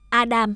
Adam.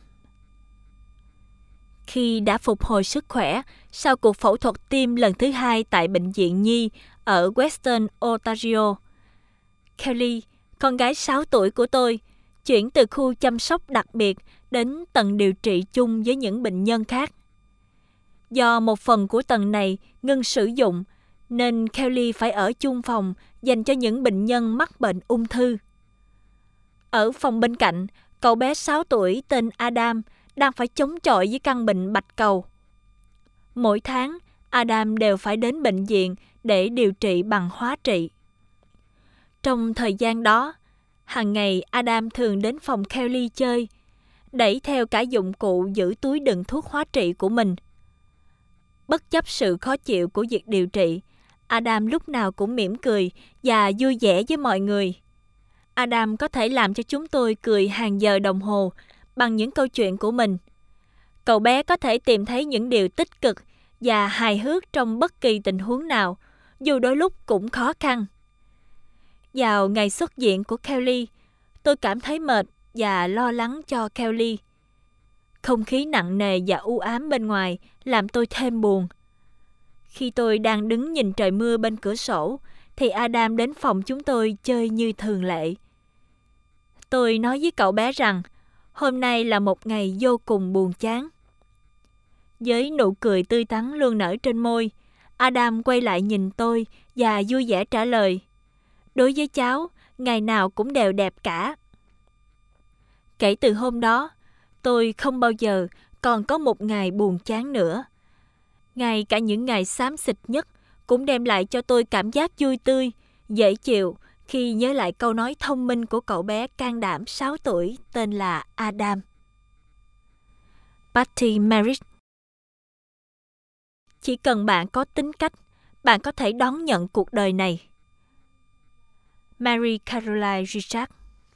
Khi đã phục hồi sức khỏe sau cuộc phẫu thuật tim lần thứ 2 tại bệnh viện Nhi ở Western Ontario, Kelly, con gái 6 tuổi của tôi, chuyển từ khu chăm sóc đặc biệt đến tầng điều trị chung với những bệnh nhân khác. Do một phần của tầng này ngừng sử dụng, nên Kelly phải ở chung phòng dành cho những bệnh nhân mắc bệnh ung thư. Ở phòng bên cạnh, cậu bé 6 tuổi tên Adam đang phải chống chọi với căn bệnh bạch cầu. Mỗi tháng, Adam đều phải đến bệnh viện để điều trị bằng hóa trị. Trong thời gian đó, hàng ngày Adam thường đến phòng Kelly chơi, đẩy theo cả dụng cụ giữ túi đựng thuốc hóa trị của mình. Bất chấp sự khó chịu của việc điều trị, Adam lúc nào cũng mỉm cười và vui vẻ với mọi người. Adam có thể làm cho chúng tôi cười hàng giờ đồng hồ bằng những câu chuyện của mình. Cậu bé có thể tìm thấy những điều tích cực và hài hước trong bất kỳ tình huống nào, dù đôi lúc cũng khó khăn. Vào ngày xuất viện của Kelly, tôi cảm thấy mệt và lo lắng cho Kelly. Không khí nặng nề và u ám bên ngoài làm tôi thêm buồn. Khi tôi đang đứng nhìn trời mưa bên cửa sổ, thì Adam đến phòng chúng tôi chơi như thường lệ. Tôi nói với cậu bé rằng hôm nay là một ngày vô cùng buồn chán. Với nụ cười tươi tắn luôn nở trên môi, Adam quay lại nhìn tôi và vui vẻ trả lời: "Đối với cháu, ngày nào cũng đều đẹp cả." Kể từ hôm đó, tôi không bao giờ còn có một ngày buồn chán nữa. Ngay cả những ngày xám xịt nhất cũng đem lại cho tôi cảm giác vui tươi, dễ chịu khi nhớ lại câu nói thông minh của cậu bé can đảm 6 tuổi tên là Adam. Patty Merritt. Chỉ cần bạn có tính cách, bạn có thể đón nhận cuộc đời này. Mary Caroline Richard.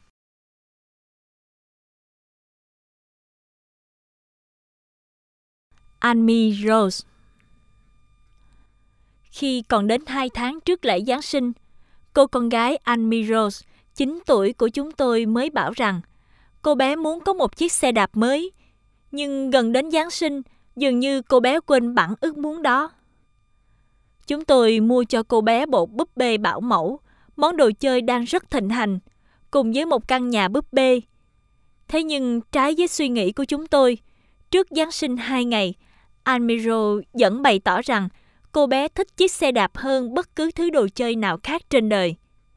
Amy Rose. Khi còn đến 2 tháng trước lễ Giáng sinh, cô con gái Amy Rose, 9 tuổi của chúng tôi mới bảo rằng cô bé muốn có một chiếc xe đạp mới. Nhưng gần đến Giáng sinh, dường như cô bé quên bẵng ước muốn đó. Chúng tôi mua cho cô bé bộ búp bê bảo mẫu, món đồ chơi đang rất thịnh hành, cùng với một căn nhà búp bê. Thế nhưng trái với suy nghĩ của chúng tôi, trước Giáng sinh 2 ngày, Almiro vẫn bày tỏ rằng cô bé thích chiếc xe đạp hơn bất cứ thứ đồ chơi nào khác trên đời.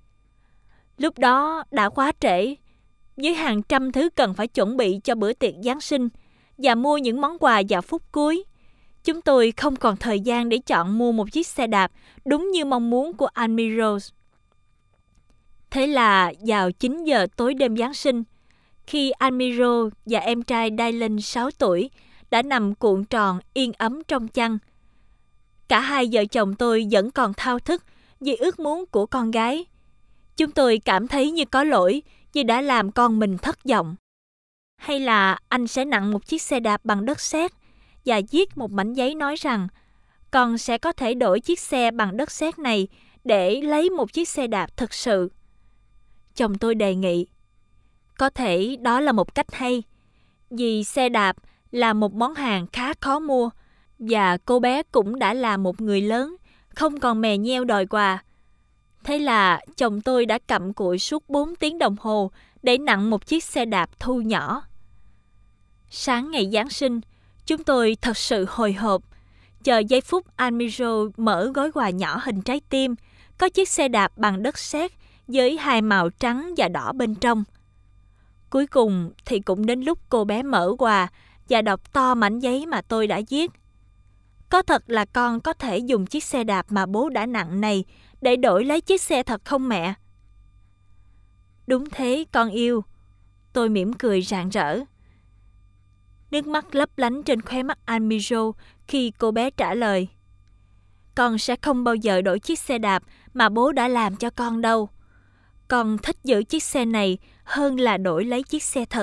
Lúc đó đã quá trễ, với hàng trăm thứ cần phải chuẩn bị cho bữa tiệc Giáng sinh và mua những món quà vào phút cuối. Chúng tôi không còn thời gian để chọn mua một chiếc xe đạp đúng như mong muốn của Almiro. Thế là vào 9 giờ tối đêm Giáng sinh, khi Almiro và em trai Dylan 6 tuổi đã nằm cuộn tròn yên ấm trong chăn, cả hai vợ chồng tôi vẫn còn thao thức vì ước muốn của con gái. Chúng tôi cảm thấy như có lỗi vì đã làm con mình thất vọng. Hay là anh sẽ nặn một chiếc xe đạp bằng đất sét và viết một mảnh giấy nói rằng con sẽ có thể đổi chiếc xe bằng đất sét này để lấy một chiếc xe đạp thực sự. Chồng tôi đề nghị, có thể đó là một cách hay, vì xe đạp là một món hàng khá khó mua và cô bé cũng đã là một người lớn, không còn mè nheo đòi quà. Thế là chồng tôi đã cặm cụi suốt 4 tiếng đồng hồ để nặn một chiếc xe đạp thu nhỏ. Sáng ngày Giáng sinh, chúng tôi thật sự hồi hộp, chờ giây phút Almiro mở gói quà nhỏ hình trái tim, có chiếc xe đạp bằng đất sét với 2 màu trắng và đỏ bên trong. Cuối cùng thì cũng đến lúc cô bé mở quà và đọc to mảnh giấy mà tôi đã viết. Có thật là con có thể dùng chiếc xe đạp mà bố đã nặn này để đổi lấy chiếc xe thật không mẹ? Đúng thế con yêu. Tôi mỉm cười rạng rỡ. Nước mắt lấp lánh trên khóe mắt Almiro khi cô bé trả lời. Con sẽ không bao giờ đổi chiếc xe đạp mà bố đã làm cho con đâu. Con thích giữ chiếc xe này hơn là đổi lấy chiếc xe thật.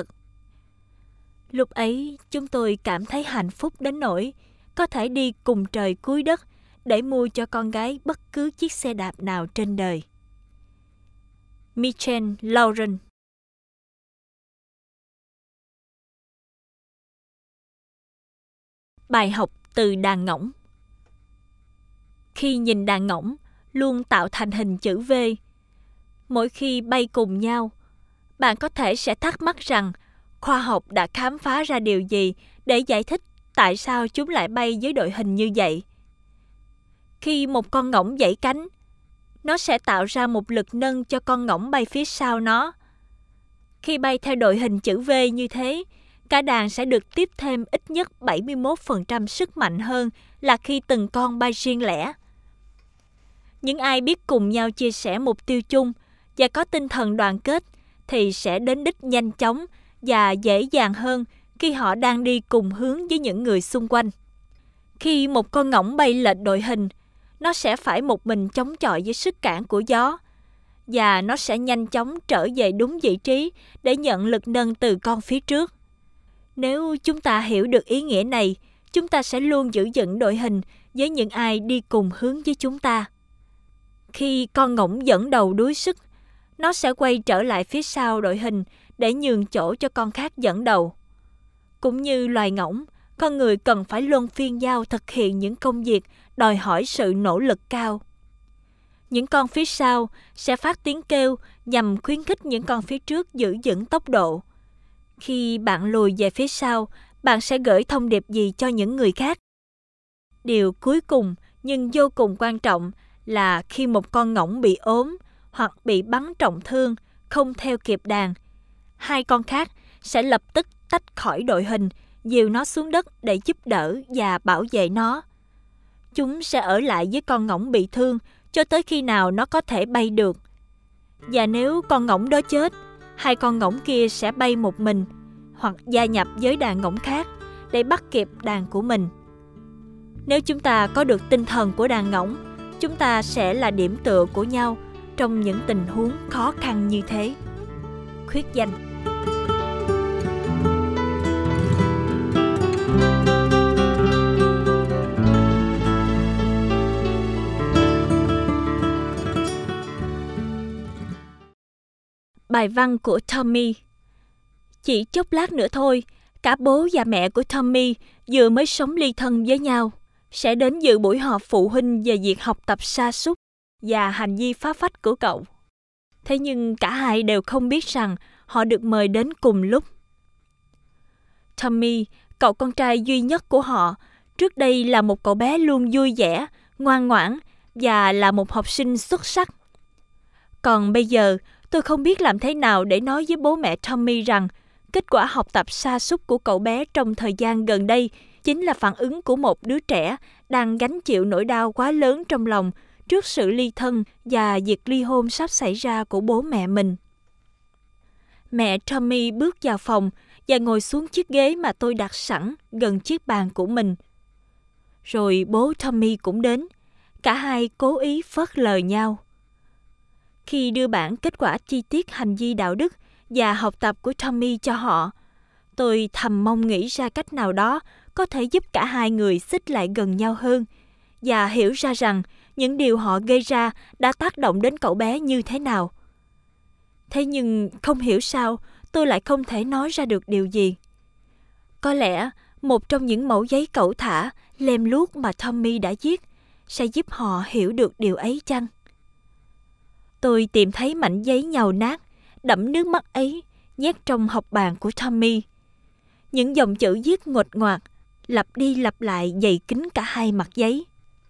Lúc ấy chúng tôi cảm thấy hạnh phúc đến nỗi có thể đi cùng trời cuối đất để mua cho con gái bất cứ chiếc xe đạp nào trên đời. Michelle Lauren. Bài học từ đàn ngỗng. Khi nhìn đàn ngỗng luôn tạo thành hình chữ V, mỗi khi bay cùng nhau, bạn có thể sẽ thắc mắc rằng khoa học đã khám phá ra điều gì để giải thích tại sao chúng lại bay với đội hình như vậy. Khi một con ngỗng giãy cánh, nó sẽ tạo ra một lực nâng cho con ngỗng bay phía sau nó. Khi bay theo đội hình chữ V như thế, cả đàn sẽ được tiếp thêm ít nhất 71% sức mạnh hơn là khi từng con bay riêng lẻ. Những ai biết cùng nhau chia sẻ mục tiêu chung và có tinh thần đoàn kết thì sẽ đến đích nhanh chóng và dễ dàng hơn khi họ đang đi cùng hướng với những người xung quanh. Khi một con ngỗng bay lệch đội hình, nó sẽ phải một mình chống chọi với sức cản của gió, và nó sẽ nhanh chóng trở về đúng vị trí để nhận lực nâng từ con phía trước. Nếu chúng ta hiểu được ý nghĩa này, chúng ta sẽ luôn giữ vững đội hình với những ai đi cùng hướng với chúng ta. Khi con ngỗng dẫn đầu đuối sức, nó sẽ quay trở lại phía sau đội hình để nhường chỗ cho con khác dẫn đầu. Cũng như loài ngỗng, con người cần phải luân phiên nhau thực hiện những công việc đòi hỏi sự nỗ lực cao. Những con phía sau sẽ phát tiếng kêu nhằm khuyến khích những con phía trước giữ vững tốc độ. Khi bạn lùi về phía sau, bạn sẽ gửi thông điệp gì cho những người khác? Điều cuối cùng nhưng vô cùng quan trọng là khi một con ngỗng bị ốm hoặc bị bắn trọng thương, không theo kịp đàn, hai con khác sẽ lập tức tách khỏi đội hình, dìu nó xuống đất để giúp đỡ và bảo vệ nó. Chúng sẽ ở lại với con ngỗng bị thương cho tới khi nào nó có thể bay được. Và nếu con ngỗng đó chết, hai con ngỗng kia sẽ bay một mình hoặc gia nhập với đàn ngỗng khác để bắt kịp đàn của mình. Nếu chúng ta có được tinh thần của đàn ngỗng, chúng ta sẽ là điểm tựa của nhau trong những tình huống khó khăn như thế. Khuyết danh. Bài văn của Tommy. Chỉ chốc lát nữa thôi, cả bố và mẹ của Tommy vừa mới sống ly thân với nhau sẽ đến dự buổi họp phụ huynh về việc học tập sa sút và hành vi phá phách của cậu. Thế nhưng cả hai đều không biết rằng họ được mời đến cùng lúc. Tommy, cậu con trai duy nhất của họ, trước đây là một cậu bé luôn vui vẻ, ngoan ngoãn và là một học sinh xuất sắc. Còn bây giờ, tôi không biết làm thế nào để nói với bố mẹ Tommy rằng kết quả học tập sa sút của cậu bé trong thời gian gần đây chính là phản ứng của một đứa trẻ đang gánh chịu nỗi đau quá lớn trong lòng trước sự ly thân và việc ly hôn sắp xảy ra của bố mẹ mình. Mẹ Tommy bước vào phòng và ngồi xuống chiếc ghế mà tôi đặt sẵn gần chiếc bàn của mình. Rồi bố Tommy cũng đến. Cả hai cố ý phớt lờ nhau. Khi đưa bản kết quả chi tiết hành vi đạo đức và học tập của Tommy cho họ, tôi thầm mong nghĩ ra cách nào đó có thể giúp cả hai người xích lại gần nhau hơn và hiểu ra rằng những điều họ gây ra đã tác động đến cậu bé như thế nào. Thế nhưng không hiểu sao tôi lại không thể nói ra được điều gì. Có lẽ một trong những mẩu giấy cẩu thả, lem luốc mà Tommy đã viết sẽ giúp họ hiểu được điều ấy chăng? Tôi tìm thấy mảnh giấy nhàu nát, đẫm nước mắt ấy, nhét trong học bàn của Tommy. Những dòng chữ viết nguệch ngoạc, lặp đi lặp lại dày kín cả hai mặt giấy.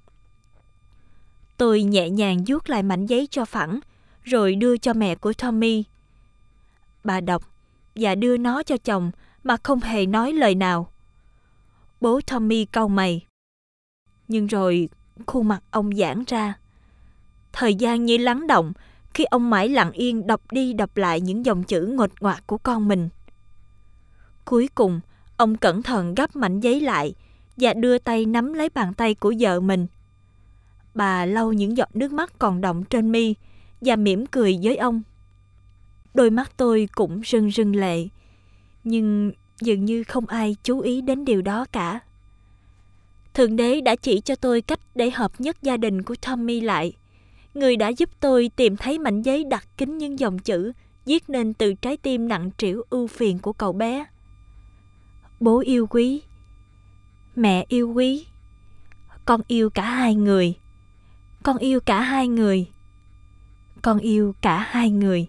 Tôi nhẹ nhàng vuốt lại mảnh giấy cho phẳng, rồi đưa cho mẹ của Tommy. Bà đọc và đưa nó cho chồng mà không hề nói lời nào. Bố Tommy cau mày. Nhưng rồi khuôn mặt ông giãn ra. Thời gian như lắng động khi ông mãi lặng yên đọc đi đọc lại những dòng chữ nguệch ngoạc của con mình. Cuối cùng, ông cẩn thận gấp mảnh giấy lại và đưa tay nắm lấy bàn tay của vợ mình. Bà lau những giọt nước mắt còn đọng trên mi và mỉm cười với ông. Đôi mắt tôi cũng rưng rưng lệ, nhưng dường như không ai chú ý đến điều đó cả. Thượng Đế đã chỉ cho tôi cách để hợp nhất gia đình của Tommy lại. Người đã giúp tôi tìm thấy mảnh giấy đặt kín những dòng chữ viết nên từ trái tim nặng trĩu ưu phiền của cậu bé. Bố yêu quý, Mẹ yêu quý, con yêu cả hai người. Con yêu cả hai người. Con yêu cả hai người.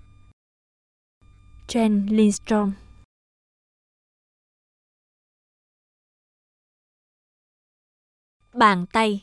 Jen Lindstrom. Bàn tay.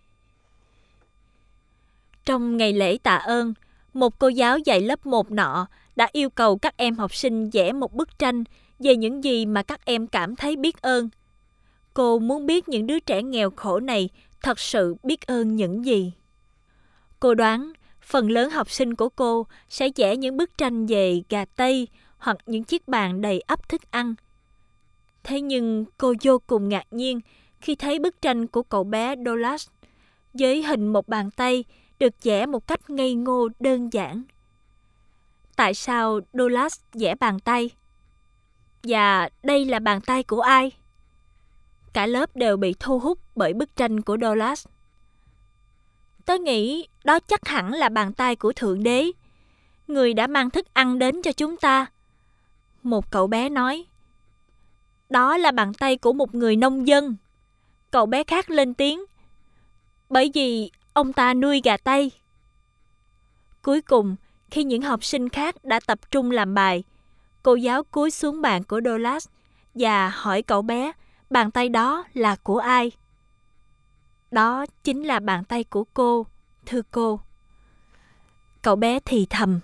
Trong ngày lễ tạ ơn, một cô giáo dạy lớp 1 nọ đã yêu cầu các em học sinh vẽ một bức tranh về những gì mà các em cảm thấy biết ơn. Cô muốn biết những đứa trẻ nghèo khổ này thật sự biết ơn những gì. Cô đoán phần lớn học sinh của cô sẽ vẽ những bức tranh về gà tây hoặc những chiếc bàn đầy ắp thức ăn. Thế nhưng cô vô cùng ngạc nhiên khi thấy bức tranh của cậu bé Douglas với hình một bàn tay được vẽ một cách ngây ngô đơn giản. Tại sao Douglas vẽ bàn tay? Và đây là bàn tay của ai? Cả lớp đều bị thu hút bởi bức tranh của Douglas. Tớ nghĩ đó chắc hẳn là bàn tay của Thượng Đế, người đã mang thức ăn đến cho chúng ta. Một cậu bé nói. Đó là bàn tay của một người nông dân. Cậu bé khác lên tiếng. Bởi vì ông ta nuôi gà tây. Cuối cùng, khi những học sinh khác đã tập trung làm bài, cô giáo cúi xuống bàn của Douglas và hỏi cậu bé bàn tay đó là của ai. Đó chính là bàn tay của cô, thưa cô. Cậu bé thì thầm.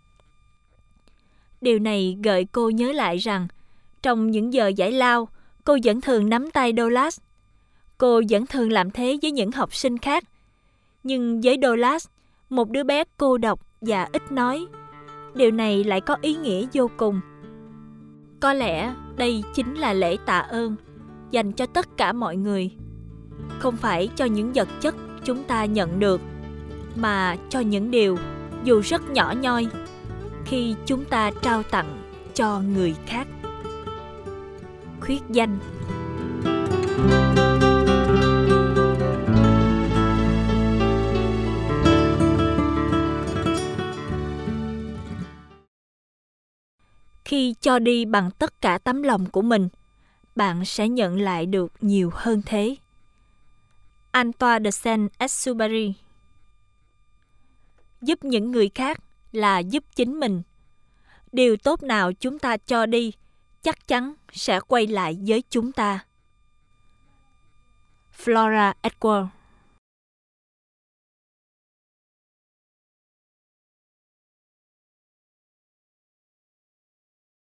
Điều này gợi cô nhớ lại rằng trong những giờ giải lao, cô vẫn thường nắm tay Douglas. Cô vẫn thường làm thế với những học sinh khác. Nhưng với Douglas, một đứa bé cô độc và ít nói, điều này lại có ý nghĩa vô cùng. Có lẽ đây chính là lễ tạ ơn dành cho tất cả mọi người. Không phải cho những vật chất chúng ta nhận được, mà cho những điều, dù rất nhỏ nhoi, khi chúng ta trao tặng cho người khác. Khuyết danh. Khi cho đi bằng tất cả tấm lòng của mình, bạn sẽ nhận lại được nhiều hơn thế. Antoine de Saint-Exupéry. Giúp những người khác là giúp chính mình. Điều tốt nào chúng ta cho đi chắc chắn sẽ quay lại với chúng ta. Flora Edward.